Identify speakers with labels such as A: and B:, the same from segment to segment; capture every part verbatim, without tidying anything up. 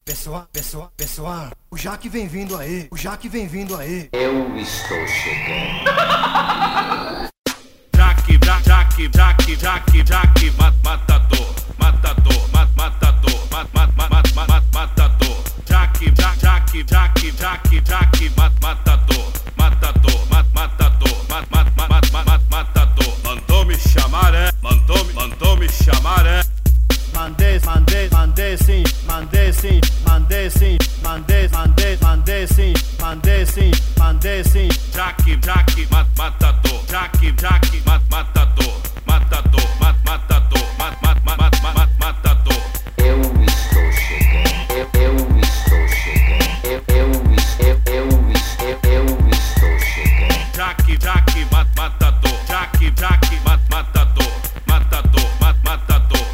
A: Pessoal, pessoal, pessoal, o Jaque vem vindo aí, o Jaque vem vindo aí.
B: Eu estou chegando.
C: Jaque, Jaque, Jaque, Jaque, Jaque, matador, matador, matador, matador, matador. Jaque, Jaque, Jaque, Jaque, Jaque, matador, matador, matador, matador. Mandou me chamar, é? Mandou, mandou me chamar, é?
D: Mandei, mandei, mandei sim, mandei sim, mandei sim, mandei, mandei, mandei sim, mandei sim, mandei sim.
C: Jaque, Jaque, matador, Jaque, Jaque, matador, matador, matador, matador.
B: Eu estou chegando. Eu, eu estou chegando. Eu, eu, eu, eu, eu, eu estou chegando.
C: Jaque, Jaque, matador, Jaque, Jaque, matador, matador, matador,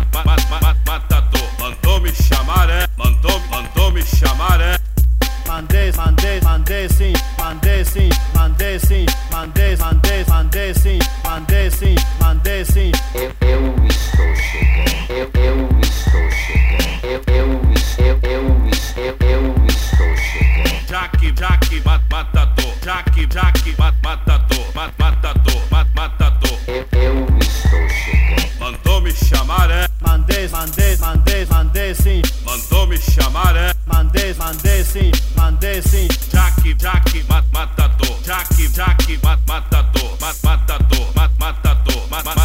C: matador. Mandou me chamar, é? Mandou, mandou me chamar, é?
D: Mandei, mandei, mandei sim, mandei sim, mandei sim, mandei, mandei, mandei sim, mandei sim, mandei sim.
B: Eu, eu estou chegando. Eu, eu estou chegando. Eu, eu, eu, eu, eu, eu estou chegando.
C: Jaque, Jaque, matador, Jaque, Jaque, matador, matador, matador.
B: Eu, eu estou chegando.
C: Mandou me chamar, é?
D: Mandei, mandei, mandei, mandei sim,
C: Mandou me chamar, é?
D: mandei, mandei sim, mandei sim.
C: Jaque, Jaque, matador, Jaque, Jaque, matador, matador, matador,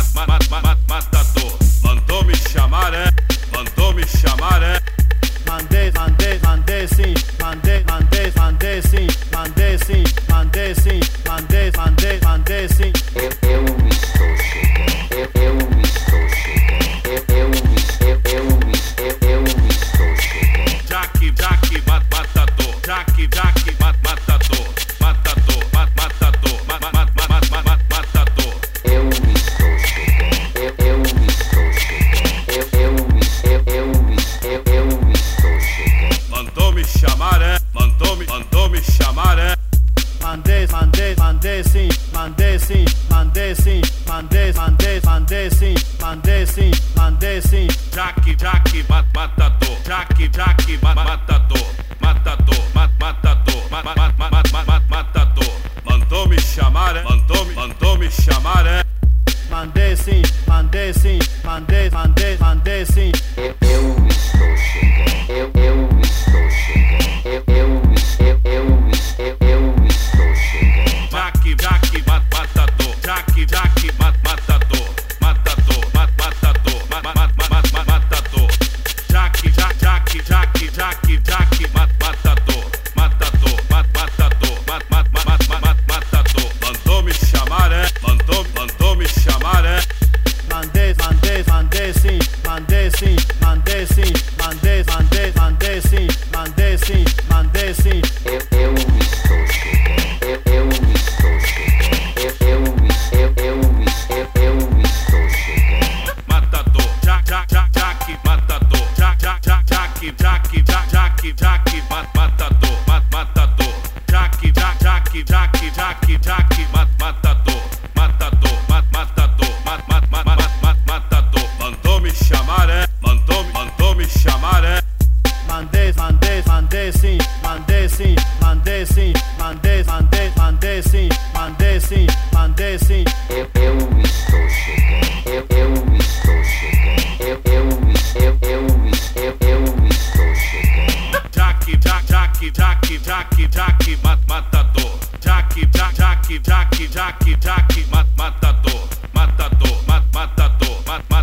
C: matador. Mandou me chamar, é? Mandou me chamar, é?
D: Mandei, mandei, mandei sim, mandei, mandei, mandei sim, mandei sim, mandei sim, mandei, mandei, mandei sim.
B: Eu, eu estou chegando. Eu, eu estou chegando. Eu, eu, eu, eu, eu, eu estou chegando.
C: Jaque, Jaque, matador, Jaque, Jaque, matador, matador, matador, matador.
B: Eu estou chegando. Eu, eu estou chegando. Eu, eu, eu, eu, eu, eu estou chegando.
C: Mandou me chamar, é? Mandou me, mandou me chamar, é?
D: Mandei, mandei, mandei sim, mandei sim, mandei sim, mandei, mandei, mandei sim, mandei sim, mandei sim.
C: Jaque, Jaque, matador, Jaque, Jaque, matador, matador, matador, matador. Mandou me chamar, é? Mandou me, mandou me chamar, é?
D: Mandei sim, mandei sim, mandei, mandei, mandei sim.
B: Eu, eu estou chegando. Eu, eu estou chegando. Eu, eu, eu, eu, eu, eu estou chegando.
C: Jaque, Jaque, matador, Jaque, Jaque, matador, matador, matador, matador. Jaque, Jaque, Jaque, Jaque, Jaque, matador, matador, matador, matador. Mandou me chamar, é? Mandou, mandou me chamar, é?
D: Mandei, mandei, mandei sim, mandei sim, mandei sim, mandei, mandei, mandei sim, mandei sim, mandei sim.
B: Eu, eu estou chegando. Eu, eu estou chegando. Eu, eu, eu, eu, eu, eu estou chegando.
C: Matador, Jaque, Jaque, matador, Jaque, Jaque, Jaque, Jaque, Jaque, matador, matador. Jaque, Jaque, Jaque, Jaque, Jaque, matador, matador, matador, matador. Mandou me chamar, é? Mandou, mandou me chamar, é?
D: Mandei, mandei, mandei sim, mandei sim, mandei sim, mandei, mandei, mandei sim, mandei sim, mandei sim.
B: Eu, eu estou chegando. Eu, eu estou chegando. Eu, eu, eu, eu, eu, eu estou chegando.
C: Jaque, Jaque, Jaque, Jaque, Jaque, matador. Jaque, Jaque, Jaque, Jaque, Jaque, matador, matador, matador,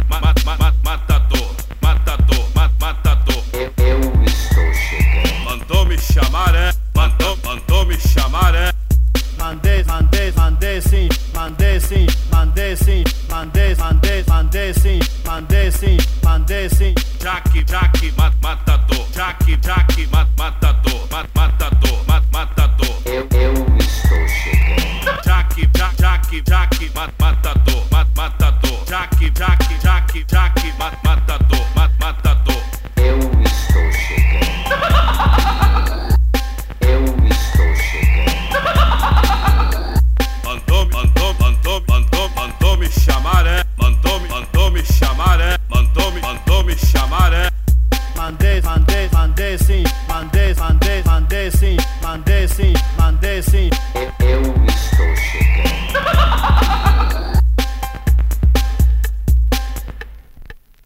C: matador, matador, matador.
B: Eu, eu estou chegando.
C: Mandou me chamar, é? Mandou, mandou me chamar, é?
D: Mandei, mandei, mandei sim, mandei sim, mandei sim, mandei, mandei, mandei sim, mandei sim, mandei sim.
C: Jaque, Jaque, matador, Jaque, Jaque, matador, matador, matador.
B: Eu, eu estou chegando.
C: Jaque, Jaque, Jaque, matador, matador. Jaque, Jaque, Jaque, Jaque, matador, matador.
B: Eu estou chegando. Eu estou chegando.
C: Mandou, mandou, mandou, mandou, mandou me chamar, é? Mandou, mandou me chamar, é? Mandou, mandou me chamar, é?
D: Mandei, mandei, mandei mandei sim, mandei sim, mandei sim,